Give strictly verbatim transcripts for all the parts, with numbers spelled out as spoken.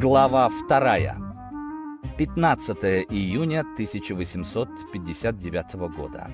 Глава вторая. пятнадцатое июня тысяча восемьсот пятьдесят девятого года.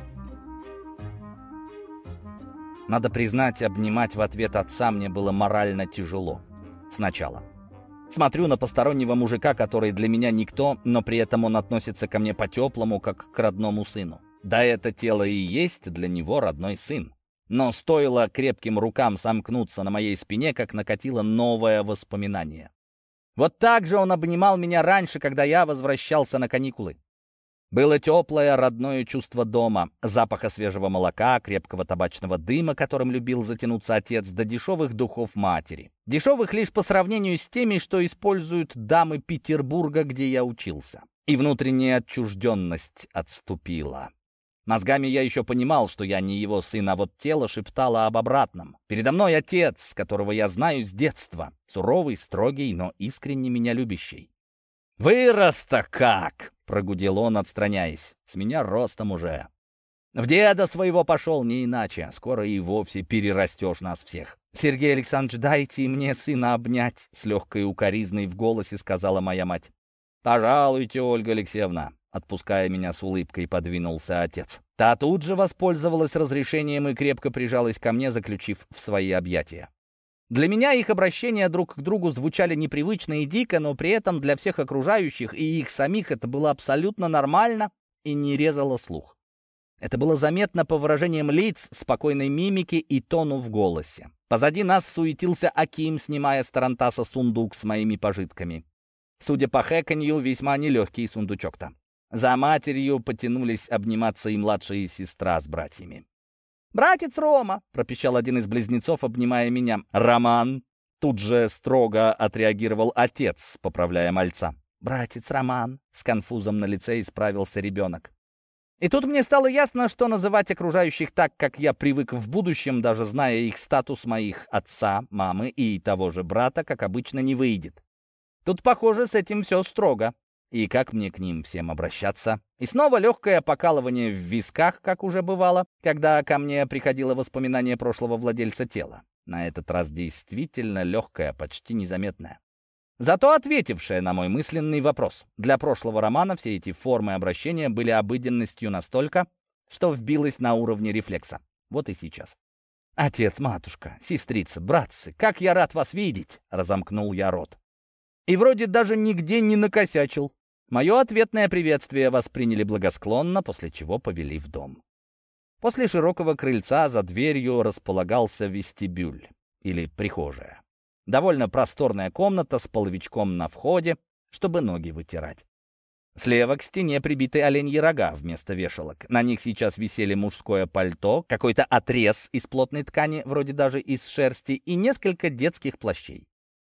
Надо признать, обнимать в ответ отца мне было морально тяжело. Сначала. Смотрю на постороннего мужика, который для меня никто, но при этом он относится ко мне по-теплому, как к родному сыну. Да, это тело и есть для него родной сын. Но стоило крепким рукам сомкнуться на моей спине, как накатило новое воспоминание. Вот так же он обнимал меня раньше, когда я возвращался на каникулы. Было теплое, родное чувство дома, запаха свежего молока, крепкого табачного дыма, которым любил затянуться отец, до дешевых духов матери. Дешевых лишь по сравнению с теми, что используют дамы Петербурга, где я учился. И внутренняя отчужденность отступила. Мозгами я еще понимал, что я не его сын, а вот тело шептало об обратном. Передо мной отец, которого я знаю с детства. Суровый, строгий, но искренне меня любящий. «Вырос-то как!» — прогудел он, отстраняясь. «С меня ростом уже. В деда своего пошел, не иначе. Скоро и вовсе перерастешь нас всех». «Сергей Александрович, дайте мне сына обнять!» — с легкой укоризной в голосе сказала моя мать. «Пожалуйте, Ольга Алексеевна!» Отпуская меня с улыбкой, подвинулся отец. Та тут же воспользовалась разрешением и крепко прижалась ко мне, заключив в свои объятия. Для меня их обращения друг к другу звучали непривычно и дико, но при этом для всех окружающих и их самих это было абсолютно нормально и не резало слух. Это было заметно по выражениям лиц, спокойной мимике и тону в голосе. Позади нас суетился Аким, снимая с тарантаса сундук с моими пожитками. Судя по хэканью, весьма нелегкий сундучок-то. За матерью потянулись обниматься и младшая сестра с братьями. «Братец Рома!» — пропищал один из близнецов, обнимая меня. «Роман!» — тут же строго отреагировал отец, поправляя мальца. «Братец Роман!» — с конфузом на лице исправился ребенок. И тут мне стало ясно, что называть окружающих так, как я привык в будущем, даже зная их статус моих отца, мамы и того же брата, как обычно, не выйдет. Тут, похоже, с этим все строго. И как мне к ним всем обращаться? И снова легкое покалывание в висках, как уже бывало, когда ко мне приходило воспоминание прошлого владельца тела. На этот раз действительно легкое, почти незаметное. Зато ответившее на мой мысленный вопрос. Для прошлого романа все эти формы обращения были обыденностью настолько, что вбилось на уровне рефлекса. Вот и сейчас. «Отец, матушка, сестрица, братцы, как я рад вас видеть!» — разомкнул я рот. И вроде даже нигде не накосячил. Мое ответное приветствие восприняли благосклонно, после чего повели в дом. После широкого крыльца за дверью располагался вестибюль, или прихожая. Довольно просторная комната с половичком на входе, чтобы ноги вытирать. Слева к стене прибиты оленьи рога вместо вешалок. На них сейчас висели мужское пальто, какой-то отрез из плотной ткани, вроде даже из шерсти, и несколько детских плащей.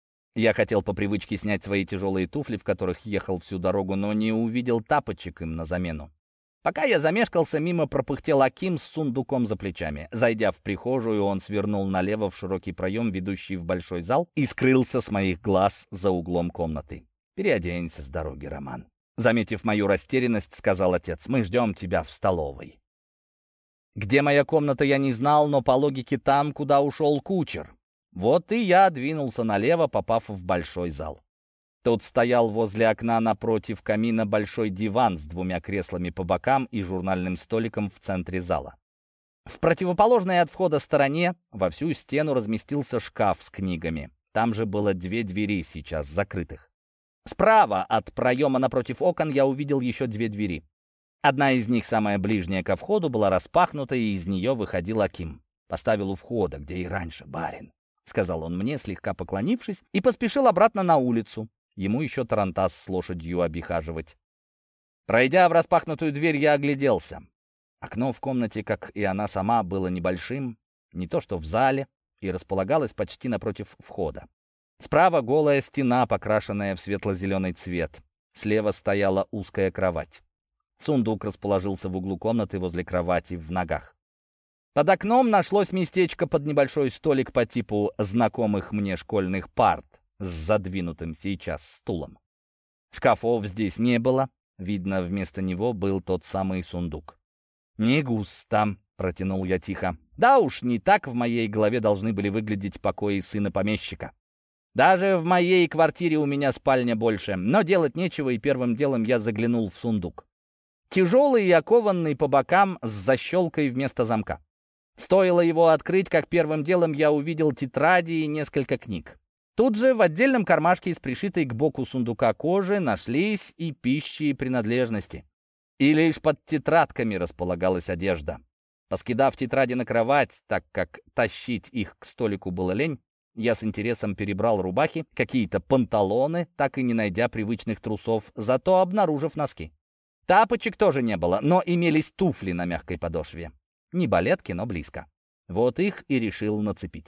Я хотел по привычке снять свои тяжелые туфли, в которых ехал всю дорогу, но не увидел тапочек им на замену. Пока я замешкался, мимо пропыхтел Аким с сундуком за плечами. Зайдя в прихожую, он свернул налево в широкий проем, ведущий в большой зал, и скрылся с моих глаз за углом комнаты. «Переоденься с дороги, Роман». Заметив мою растерянность, сказал отец: «Мы ждем тебя в столовой». Где моя комната, я не знал, но по логике там, куда ушел кучер. Вот и я двинулся налево, попав в большой зал. Тут стоял возле окна напротив камина большой диван с двумя креслами по бокам и журнальным столиком в центре зала. В противоположной от входа стороне во всю стену разместился шкаф с книгами. Там же было две двери, сейчас закрытых. Справа от проема напротив окон я увидел еще две двери. Одна из них, самая ближняя ко входу, была распахнута, и из нее выходил Аким. «Поставил у входа, где и раньше, барин», — сказал он мне, слегка поклонившись, и поспешил обратно на улицу. Ему еще тарантас с лошадью обихаживать. Пройдя в распахнутую дверь, я огляделся. Окно в комнате, как и она сама, было небольшим, не то что в зале, и располагалось почти напротив входа. Справа голая стена, покрашенная в светло-зеленый цвет. Слева стояла узкая кровать. Сундук расположился в углу комнаты возле кровати в ногах. Под окном нашлось местечко под небольшой столик по типу знакомых мне школьных парт с задвинутым сейчас стулом. Шкафов здесь не было, видно, вместо него был тот самый сундук. «Не густо», — протянул я тихо. «Да уж, не так в моей голове должны были выглядеть покои сына помещика. Даже в моей квартире у меня спальня больше, но делать нечего, и первым делом я заглянул в сундук. Тяжелый и окованный по бокам с защелкой вместо замка. Стоило его открыть, как первым делом я увидел тетради и несколько книг. Тут же в отдельном кармашке из пришитой к боку сундука кожи нашлись и пищи, и принадлежности. И лишь под тетрадками располагалась одежда. Поскидав тетради на кровать, так как тащить их к столику было лень, я с интересом перебрал рубахи, какие-то панталоны, так и не найдя привычных трусов, зато обнаружив носки. Тапочек тоже не было, но имелись туфли на мягкой подошве. Не балетки, но близко. Вот их и решил нацепить.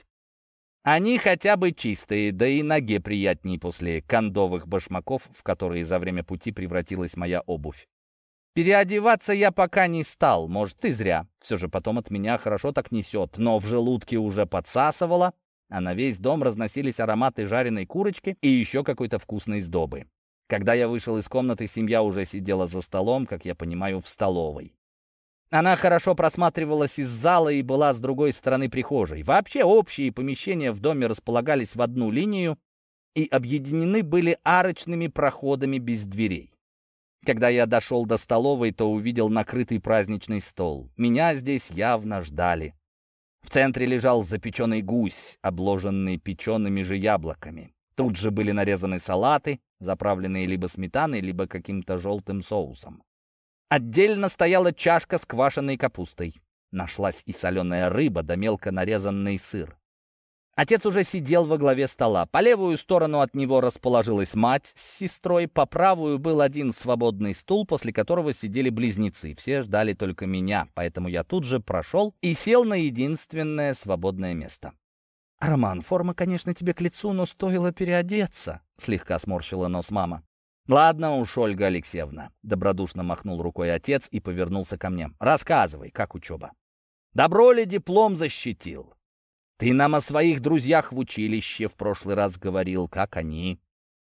Они хотя бы чистые, да и ноге приятней после кондовых башмаков, в которые за время пути превратилась моя обувь. Переодеваться я пока не стал, может, и зря. Все же потом от меня хорошо так несет, но в желудке уже подсасывало, а на весь дом разносились ароматы жареной курочки и еще какой-то вкусной сдобы. Когда я вышел из комнаты, семья уже сидела за столом, как я понимаю, в столовой. Она хорошо просматривалась из зала и была с другой стороны прихожей. Вообще общие помещения в доме располагались в одну линию и объединены были арочными проходами без дверей. Когда я дошел до столовой, то увидел накрытый праздничный стол. Меня здесь явно ждали. В центре лежал запеченный гусь, обложенный печеными же яблоками. Тут же были нарезаны салаты, заправленные либо сметаной, либо каким-то желтым соусом. Отдельно стояла чашка с квашеной капустой. Нашлась и соленая рыба, да мелко нарезанный сыр. Отец уже сидел во главе стола. По левую сторону от него расположилась мать с сестрой, по правую был один свободный стул, после которого сидели близнецы. Все ждали только меня, поэтому я тут же прошел и сел на единственное свободное место. «Роман, форма, конечно, тебе к лицу, но стоило переодеться», — слегка сморщила нос мама. «Ладно уж, Ольга Алексеевна», — добродушно махнул рукой отец и повернулся ко мне. «Рассказывай, как учеба? Добро ли диплом защитил? Ты нам о своих друзьях в училище в прошлый раз говорил, как они».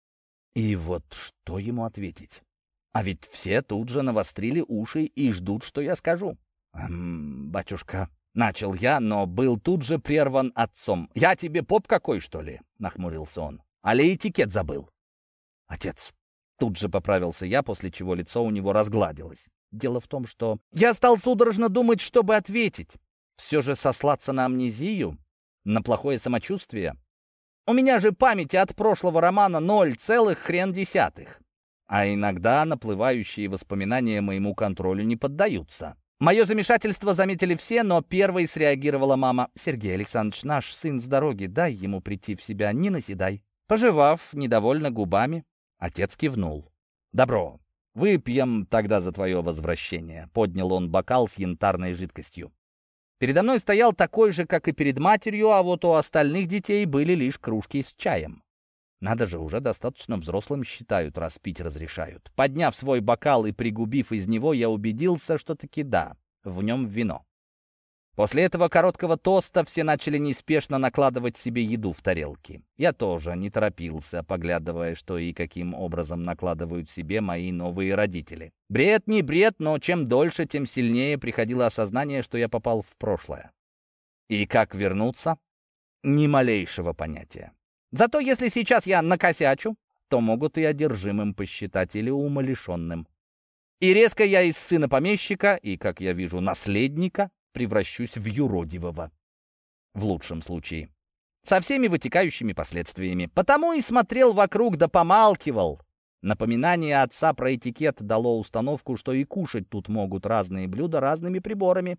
И вот что ему ответить? А ведь все тут же навострили уши и ждут, что я скажу. «Эм, батюшка...» — начал я, но был тут же прерван отцом. «Я тебе поп какой, что ли?» — нахмурился он. «Али этикет забыл?» «Отец...» — тут же поправился я, после чего лицо у него разгладилось. Дело в том, что я стал судорожно думать, чтобы ответить. Все же сослаться на амнезию, на плохое самочувствие. У меня же памяти от прошлого романа ноль целых хрен десятых. А иногда наплывающие воспоминания моему контролю не поддаются. Мое замешательство заметили все, но первой среагировала мама. «Сергей Александрович, наш сын с дороги, дай ему прийти в себя, не наседай». Пожевав недовольно губами, отец кивнул. «Добро, выпьем тогда за твое возвращение», — поднял он бокал с янтарной жидкостью. Передо мной стоял такой же, как и перед матерью, а вот у остальных детей были лишь кружки с чаем. Надо же, уже достаточно взрослым считают, раз пить разрешают. Подняв свой бокал и пригубив из него, я убедился, что таки да, в нем вино. После этого короткого тоста все начали неспешно накладывать себе еду в тарелки. Я тоже не торопился, поглядывая, что и каким образом накладывают себе мои новые родители. Бред не бред, но чем дольше, тем сильнее приходило осознание, что я попал в прошлое. И как вернуться? Ни малейшего понятия. Зато если сейчас я накосячу, то могут и одержимым посчитать или умалишенным. И резко я из сына помещика и, как я вижу, наследника превращусь в юродивого. В лучшем случае. Со всеми вытекающими последствиями. Потому и смотрел вокруг да помалкивал. Напоминание отца про этикет дало установку, что и кушать тут могут разные блюда разными приборами.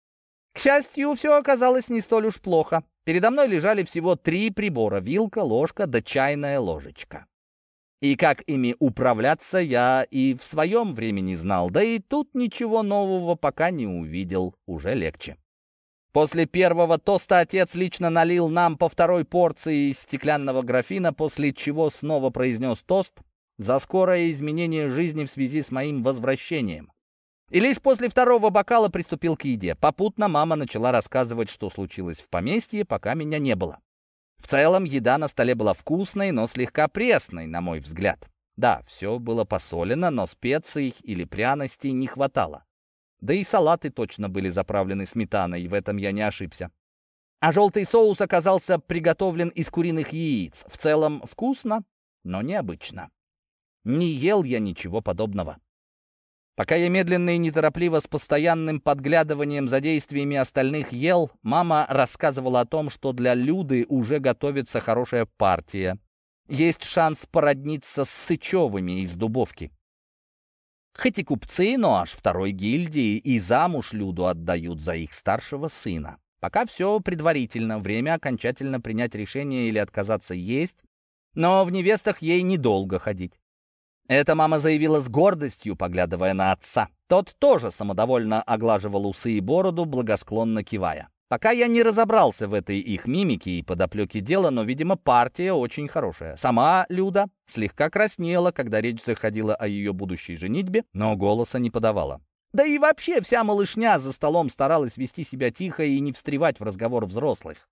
К счастью, все оказалось не столь уж плохо. Передо мной лежали всего три прибора — вилка, ложка да чайная ложечка. И как ими управляться, я и в своем времени знал, да и тут ничего нового пока не увидел, уже легче. После первого тоста отец лично налил нам по второй порции из стеклянного графина, после чего снова произнес тост за скорое изменение жизни в связи с моим возвращением. И лишь после второго бокала приступил к еде. Попутно мама начала рассказывать, что случилось в поместье, пока меня не было. В целом, еда на столе была вкусной, но слегка пресной, на мой взгляд. Да, все было посолено, но специй или пряностей не хватало. Да и салаты точно были заправлены сметаной, и в этом я не ошибся. А желтый соус оказался приготовлен из куриных яиц. В целом вкусно, но необычно. Не ел я ничего подобного. Пока я медленно и неторопливо с постоянным подглядыванием за действиями остальных ел, мама рассказывала о том, что для Люды уже готовится хорошая партия. Есть шанс породниться с Сычевыми из Дубовки. Хоть и купцы, но аж второй гильдии, и замуж Люду отдают за их старшего сына. Пока все предварительно, время окончательно принять решение или отказаться есть, но в невестах ей недолго ходить. Это мама заявила с гордостью, поглядывая на отца. Тот тоже самодовольно оглаживал усы и бороду, благосклонно кивая. Пока я не разобрался в этой их мимике и подоплеке дела, но, видимо, партия очень хорошая. Сама Люда слегка краснела, когда речь заходила о ее будущей женитьбе, но голоса не подавала. Да и вообще вся малышня за столом старалась вести себя тихо и не встревать в разговор взрослых.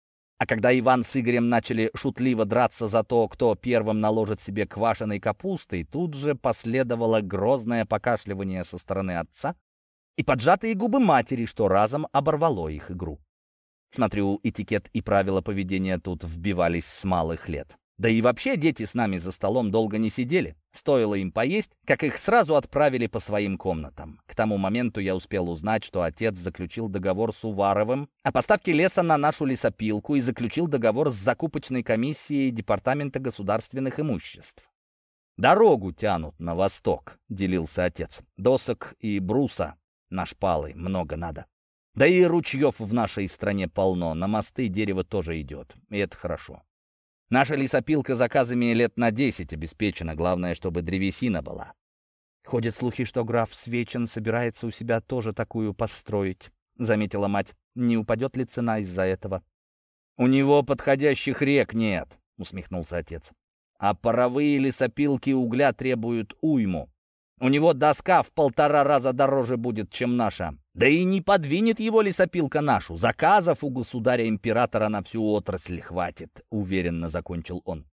А когда Иван с Игорем начали шутливо драться за то, кто первым наложит себе квашеной капусты, тут же последовало грозное покашливание со стороны отца и поджатые губы матери, что разом оборвало их игру. Смотрю, этикет и правила поведения тут вбивались с малых лет. Да и вообще дети с нами за столом долго не сидели. Стоило им поесть, как их сразу отправили по своим комнатам. К тому моменту я успел узнать, что отец заключил договор с Уваровым о поставке леса на нашу лесопилку и заключил договор с закупочной комиссией Департамента государственных имуществ. «Дорогу тянут на восток», — делился отец. «Досок и бруса на шпалы много надо. Да и ручьев в нашей стране полно, на мосты дерево тоже идет, и это хорошо. Наша лесопилка заказами лет на десять обеспечена, главное, чтобы древесина была. Ходят слухи, что граф Свечин собирается у себя тоже такую построить», — заметила мать. «Не упадет ли цена из-за этого?» «У него подходящих рек нет», — усмехнулся отец. «А паровые лесопилки угля требуют уйму. У него доска в полтора раза дороже будет, чем наша. Да и не подвинет его лесопилка нашу. Заказов у государя-императора на всю отрасль хватит», — уверенно закончил он.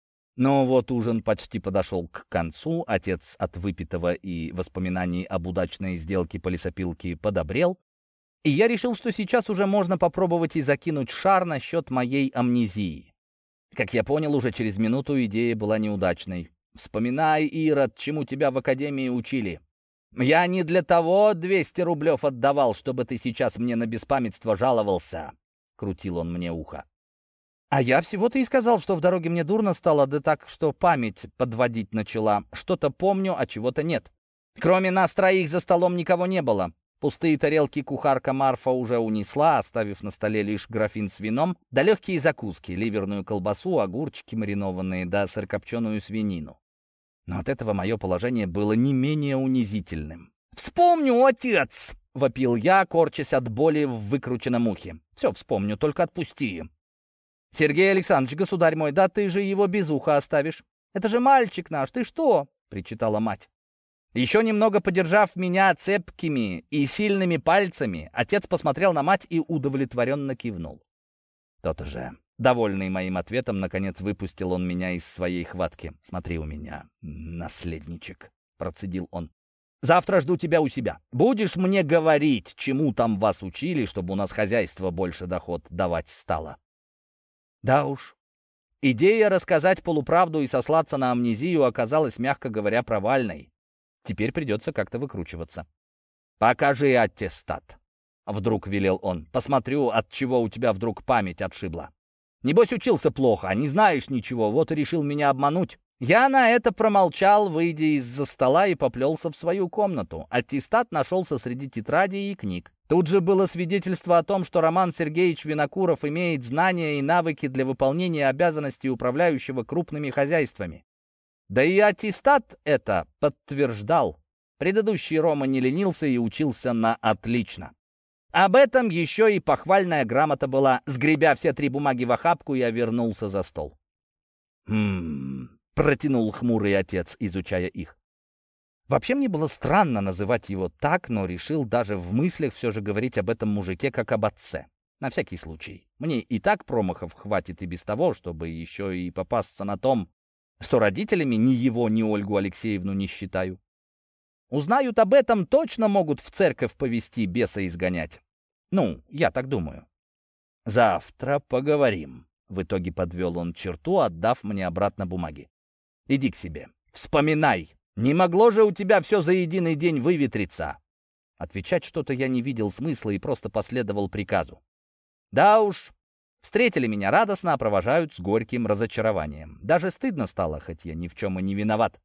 Но вот ужин почти подошел к концу. Отец от выпитого и воспоминаний об удачной сделке по лесопилке подобрел. И я решил, что сейчас уже можно попробовать и закинуть шар насчет моей амнезии. Как я понял, уже через минуту идея была неудачной. «Вспоминай, Ирод, чему тебя в академии учили. Я не для того двести рублев отдавал, чтобы ты сейчас мне на беспамятство жаловался», — крутил он мне ухо. «А я всего-то и сказал, что в дороге мне дурно стало, да так, что память подводить начала. Что-то помню, а чего-то нет. Кроме нас троих за столом никого не было. Пустые тарелки кухарка Марфа уже унесла, оставив на столе лишь графин с вином, да легкие закуски, ливерную колбасу, огурчики маринованные, да сырокопченую свинину. Но от этого мое положение было не менее унизительным. «Вспомню, отец!» — вопил я, корчась от боли в выкрученном ухе. «Все вспомню, только отпусти». «Сергей Александрович, государь мой, да ты же его без уха оставишь. Это же мальчик наш, ты что?» — причитала мать. Еще немного подержав меня цепкими и сильными пальцами, отец посмотрел на мать и удовлетворенно кивнул. «То-то же». Довольный моим ответом, наконец выпустил он меня из своей хватки. «Смотри у меня, наследничек», — процедил он. «Завтра жду тебя у себя. Будешь мне говорить, чему там вас учили, чтобы у нас хозяйство больше доход давать стало». Да уж. Идея рассказать полуправду и сослаться на амнезию оказалась, мягко говоря, провальной. Теперь придется как-то выкручиваться. «Покажи аттестат», — вдруг велел он. «Посмотрю, от чего у тебя вдруг память отшибла. Небось, учился плохо, не знаешь ничего, вот и решил меня обмануть». Я на это промолчал, выйдя из-за стола, и поплелся в свою комнату. Аттестат нашелся среди тетрадей и книг. Тут же было свидетельство о том, что Роман Сергеевич Винокуров имеет знания и навыки для выполнения обязанностей управляющего крупными хозяйствами. Да и аттестат это подтверждал. Предыдущий Рома не ленился и учился на отлично. Об этом еще и похвальная грамота была. Сгребя все три бумаги в охапку, я вернулся за стол. «Хм...» — протянул хмурый отец, изучая их. Вообще мне было странно называть его так, но решил даже в мыслях все же говорить об этом мужике как об отце. На всякий случай. Мне и так промахов хватит и без того, чтобы еще и попасться на том, что родителями ни его, ни Ольгу Алексеевну не считаю. Узнают об этом, точно могут в церковь повести, беса изгонять. Ну, я так думаю. «Завтра поговорим». В итоге подвел он черту, отдав мне обратно бумаги. «Иди к себе. Вспоминай. Не могло же у тебя все за единый день выветриться». Отвечать что-то я не видел смысла и просто последовал приказу. Да уж, встретили меня радостно, а провожают с горьким разочарованием. Даже стыдно стало, хоть я ни в чем и не виноват.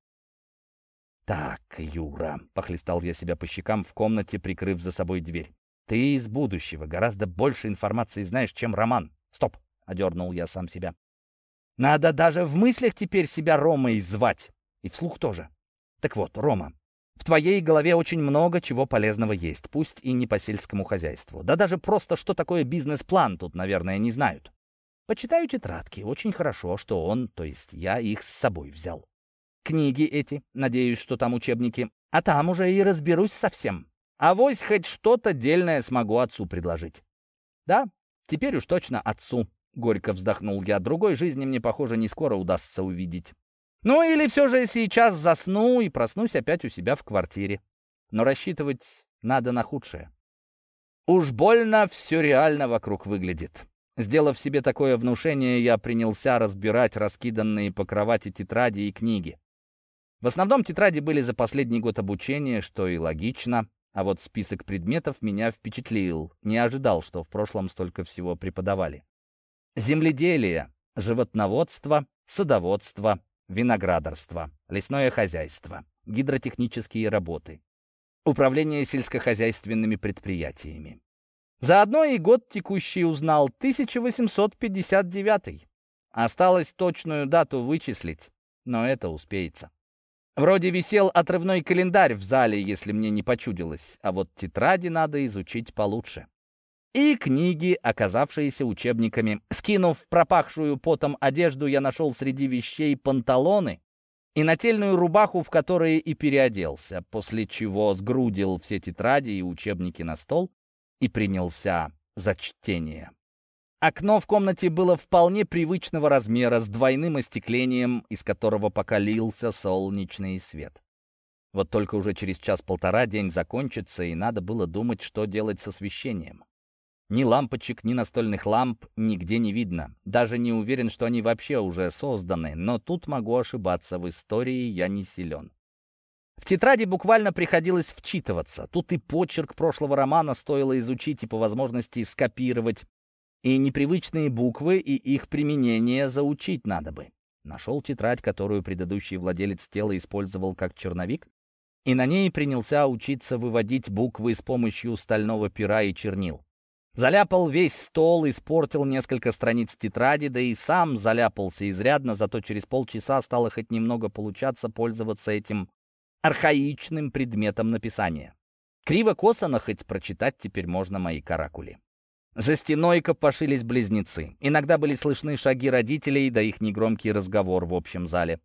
«Так, Юра», — похлестал я себя по щекам в комнате, прикрыв за собой дверь. «Ты из будущего гораздо больше информации знаешь, чем Роман». «Стоп», — одернул я сам себя. «Надо даже в мыслях теперь себя Ромой звать. И вслух тоже. Так вот, Рома, в твоей голове очень много чего полезного есть, пусть и не по сельскому хозяйству. Да даже просто, что такое бизнес-план, тут, наверное, не знают. Почитаю тетрадки. Очень хорошо, что он, то есть я, их с собой взял. Книги эти, надеюсь, что там учебники, а там уже и разберусь совсем. Авось хоть что-то дельное смогу отцу предложить». «Да, теперь уж точно отцу», — горько вздохнул я. «Другой жизни мне, похоже, не скоро удастся увидеть. Ну или все же сейчас засну и проснусь опять у себя в квартире. Но рассчитывать надо на худшее. Уж больно все реально вокруг выглядит». Сделав себе такое внушение, я принялся разбирать раскиданные по кровати тетради и книги. В основном тетради были за последний год обучения, что и логично, а вот список предметов меня впечатлил. Не ожидал, что в прошлом столько всего преподавали. Земледелие, животноводство, садоводство, виноградарство, лесное хозяйство, гидротехнические работы, управление сельскохозяйственными предприятиями. Заодно и год текущий узнал, тысяча восемьсот пятьдесят девятый. Осталось точную дату вычислить, но это успеется. Вроде висел отрывной календарь в зале, если мне не почудилось, а вот тетради надо изучить получше. И книги, оказавшиеся учебниками. Скинув пропахшую потом одежду, я нашел среди вещей панталоны и нательную рубаху, в которые и переоделся, после чего сгрудил все тетради и учебники на стол и принялся за чтение. Окно в комнате было вполне привычного размера, с двойным остеклением, из которого пока лился солнечный свет. Вот только уже через час-полтора день закончится, и надо было думать, что делать с освещением. Ни лампочек, ни настольных ламп нигде не видно. Даже не уверен, что они вообще уже созданы, но тут могу ошибаться, в истории я не силен. В тетради буквально приходилось вчитываться. Тут и почерк прошлого романа стоило изучить и по возможности скопировать, и непривычные буквы, и их применение заучить надо бы. Нашел тетрадь, которую предыдущий владелец тела использовал как черновик, и на ней принялся учиться выводить буквы с помощью стального пера и чернил. Заляпал весь стол, испортил несколько страниц тетради, да и сам заляпался изрядно, зато через полчаса стало хоть немного получаться пользоваться этим архаичным предметом написания. Криво-косо, но хоть прочитать теперь можно мои каракули. За стеной копошились близнецы. Иногда были слышны шаги родителей, да их негромкий разговор в общем зале.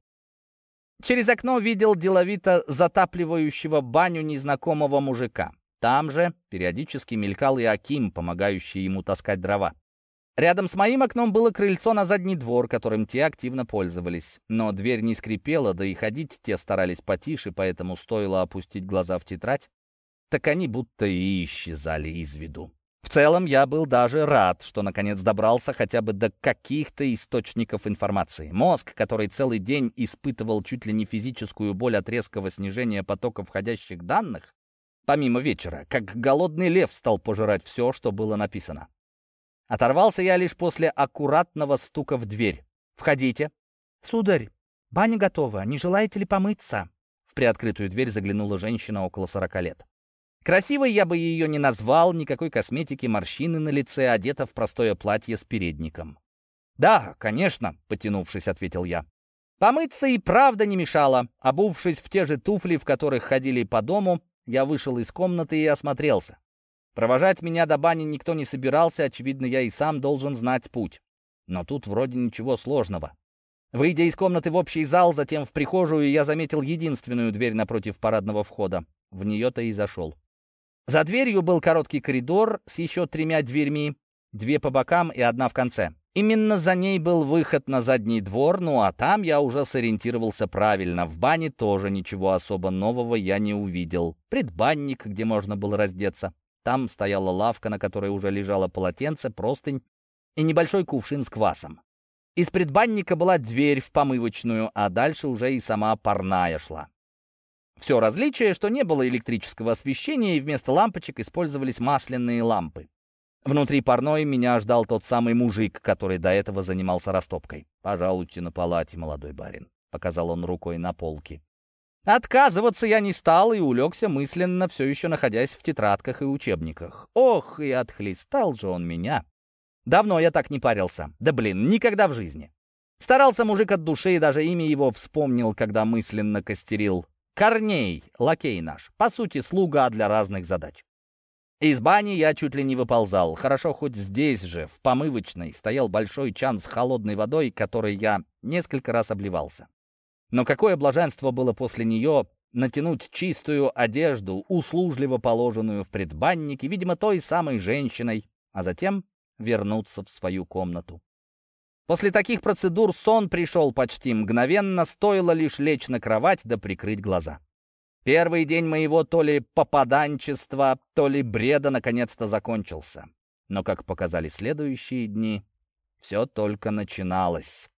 Через окно видел деловито затапливающего баню незнакомого мужика. Там же периодически мелькал и Аким, помогающий ему таскать дрова. Рядом с моим окном было крыльцо на задний двор, которым те активно пользовались. Но дверь не скрипела, да и ходить те старались потише, поэтому стоило опустить глаза в тетрадь, так они будто и исчезали из виду. В целом, я был даже рад, что наконец добрался хотя бы до каких-то источников информации. Мозг, который целый день испытывал чуть ли не физическую боль от резкого снижения потока входящих данных, помимо вечера, как голодный лев стал пожирать все, что было написано. Оторвался я лишь после аккуратного стука в дверь. «Входите». «Сударь, баня готова. Не желаете ли помыться?» В приоткрытую дверь заглянула женщина около сорока лет. Красивой я бы ее не назвал, никакой косметики, морщины на лице, одета в простое платье с передником. «Да, конечно», — потянувшись, ответил я. Помыться и правда не мешало. Обувшись в те же туфли, в которых ходили по дому, я вышел из комнаты и осмотрелся. Провожать меня до бани никто не собирался, очевидно, я и сам должен знать путь. Но тут вроде ничего сложного. Выйдя из комнаты в общий зал, затем в прихожую, я заметил единственную дверь напротив парадного входа. В нее-то и зашел. За дверью был короткий коридор с еще тремя дверьми, две по бокам и одна в конце. Именно за ней был выход на задний двор, ну а там я уже сориентировался правильно. В бане тоже ничего особо нового я не увидел. Предбанник, где можно было раздеться. Там стояла лавка, на которой уже лежало полотенце, простынь и небольшой кувшин с квасом. Из предбанника была дверь в помывочную, а дальше уже и сама парная шла. Все различие, что не было электрического освещения, и вместо лампочек использовались масляные лампы. Внутри парной меня ждал тот самый мужик, который до этого занимался растопкой. «Пожалуйте на палате, молодой барин», — показал он рукой на полке. Отказываться я не стал и улегся мысленно, все еще находясь в тетрадках и учебниках. Ох, и отхлестал же он меня. Давно я так не парился. Да блин, никогда в жизни. Старался мужик от души, и даже имя его вспомнил, когда мысленно костерил. Корней, лакей наш, по сути, слуга для разных задач. Из бани я чуть ли не выползал. Хорошо, хоть здесь же, в помывочной, стоял большой чан с холодной водой, которой я несколько раз обливался. Но какое блаженство было после нее натянуть чистую одежду, услужливо положенную в предбаннике, видимо, той самой женщиной, а затем вернуться в свою комнату. После таких процедур сон пришел почти мгновенно, стоило лишь лечь на кровать да прикрыть глаза. Первый день моего то ли попаданчества, то ли бреда наконец-то закончился. Но, как показали следующие дни, все только начиналось.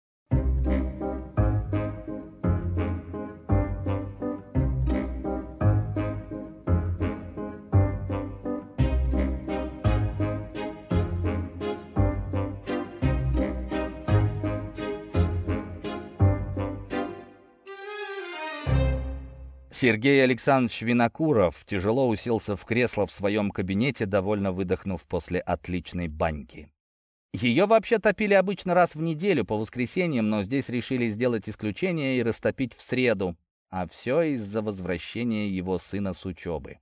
Сергей Александрович Винокуров тяжело уселся в кресло в своем кабинете, довольно выдохнув после отличной баньки. Ее вообще топили обычно раз в неделю по воскресеньям, но здесь решили сделать исключение и растопить в среду, а все из-за возвращения его сына с учебы.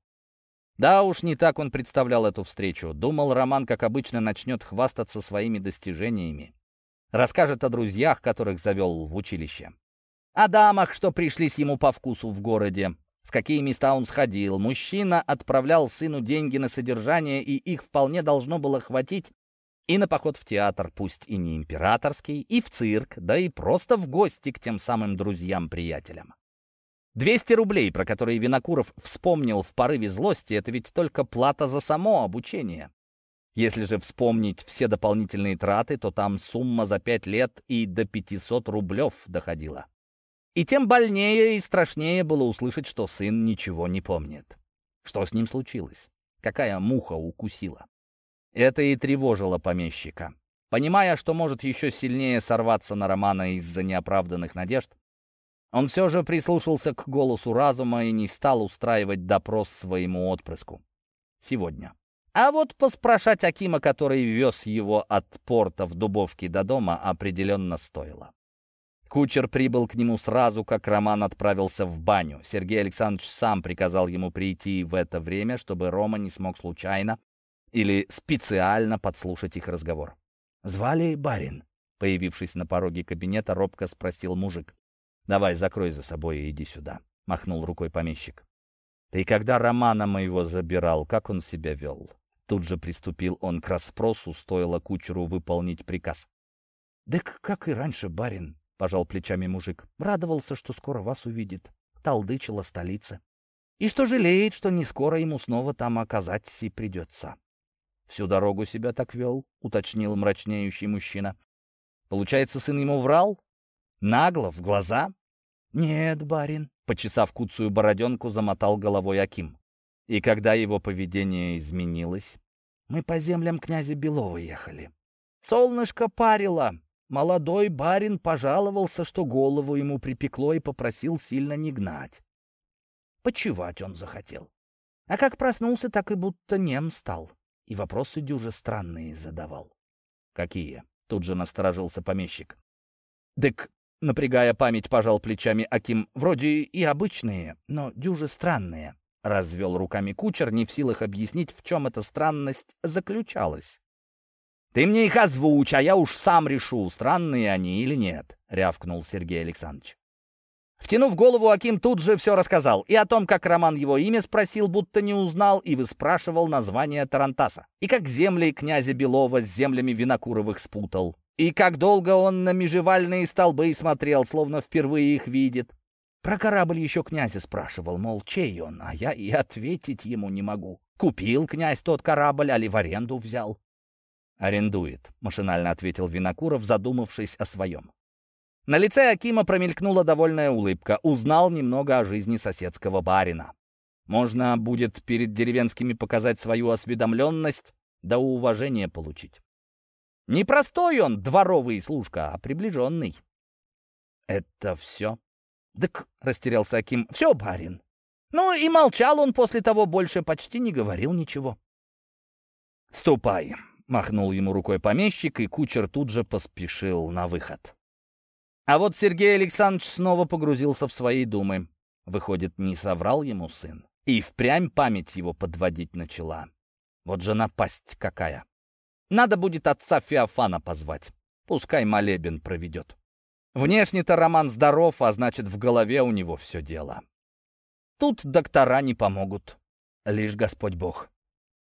Да уж, не так он представлял эту встречу. Думал, Роман, как обычно, начнет хвастаться своими достижениями. Расскажет о друзьях, которых завел в училище. О дамах, что пришлись ему по вкусу в городе, в какие места он сходил. Мужчина отправлял сыну деньги на содержание, и их вполне должно было хватить и на поход в театр, пусть и не императорский, и в цирк, да и просто в гости к тем самым друзьям-приятелям. двести рублей, про которые Винокуров вспомнил в порыве злости, это ведь только плата за само обучение. Если же вспомнить все дополнительные траты, то там сумма за пять лет и до пятисот рублев доходила. И тем больнее и страшнее было услышать, что сын ничего не помнит. Что с ним случилось? Какая муха укусила? Это и тревожило помещика. Понимая, что может еще сильнее сорваться на Романа из-за неоправданных надежд, он все же прислушался к голосу разума и не стал устраивать допрос своему отпрыску. Сегодня. А вот поспрашать Акима, который вез его от порта в Дубовке до дома, определенно стоило. Кучер прибыл к нему сразу, как Роман отправился в баню. Сергей Александрович сам приказал ему прийти в это время, чтобы Рома не смог случайно или специально подслушать их разговор. «Звали барин?» Появившись на пороге кабинета, робко спросил мужик. «Давай, закрой за собой и иди сюда», — махнул рукой помещик. «Ты когда Романа моего забирал, как он себя вел?» Тут же приступил он к расспросу, стоило кучеру выполнить приказ. «Да как и раньше, барин», — пожал плечами мужик. «Радовался, что скоро вас увидит. Толдычила столица. И что жалеет, что не скоро ему снова там оказаться придется». «Всю дорогу себя так вел?» — уточнил мрачнеющий мужчина. «Получается, сын ему врал? Нагло, в глаза?» «Нет, барин», — почесав куцую бороденку, замотал головой Аким. «И когда его поведение изменилось?» «Мы по землям князя Белова ехали. Солнышко парило. Молодой барин пожаловался, что голову ему припекло, и попросил сильно не гнать. Почевать он захотел. А как проснулся, так и будто нем стал. И вопросы дюже странные задавал». «Какие?» — тут же насторожился помещик. «Дык», — напрягая память, пожал плечами Аким, «вроде и обычные, но дюже странные». Развел руками кучер, не в силах объяснить, в чем эта странность заключалась. «Ты мне их озвучь, а я уж сам решу, странные они или нет», — рявкнул Сергей Александрович. Втянув голову, Аким тут же все рассказал. И о том, как Роман его имя спросил, будто не узнал, и выспрашивал название Тарантаса. И как земли князя Белова с землями Винокуровых спутал. И как долго он на межевальные столбы смотрел, словно впервые их видит. Про корабль еще князя спрашивал, мол, чей он, а я и ответить ему не могу. Купил князь тот корабль, али в аренду взял. «Арендует», — машинально ответил Винокуров, задумавшись о своем. На лице Акима промелькнула довольная улыбка. Узнал немного о жизни соседского барина. Можно будет перед деревенскими показать свою осведомленность, да уважение получить. Не простой он дворовый служка, а приближенный. «Это все?» «Так», — растерялся Аким, — «все, барин». Ну и молчал он после того, больше почти не говорил ничего. «Ступай», — махнул ему рукой помещик, и кучер тут же поспешил на выход. А вот Сергей Александрович снова погрузился в свои думы. Выходит, не соврал ему сын. И впрямь память его подводить начала. Вот же напасть какая. Надо будет отца Феофана позвать. Пускай молебен проведет. Внешне-то Роман здоров, а значит, в голове у него все дело. Тут доктора не помогут. Лишь Господь Бог.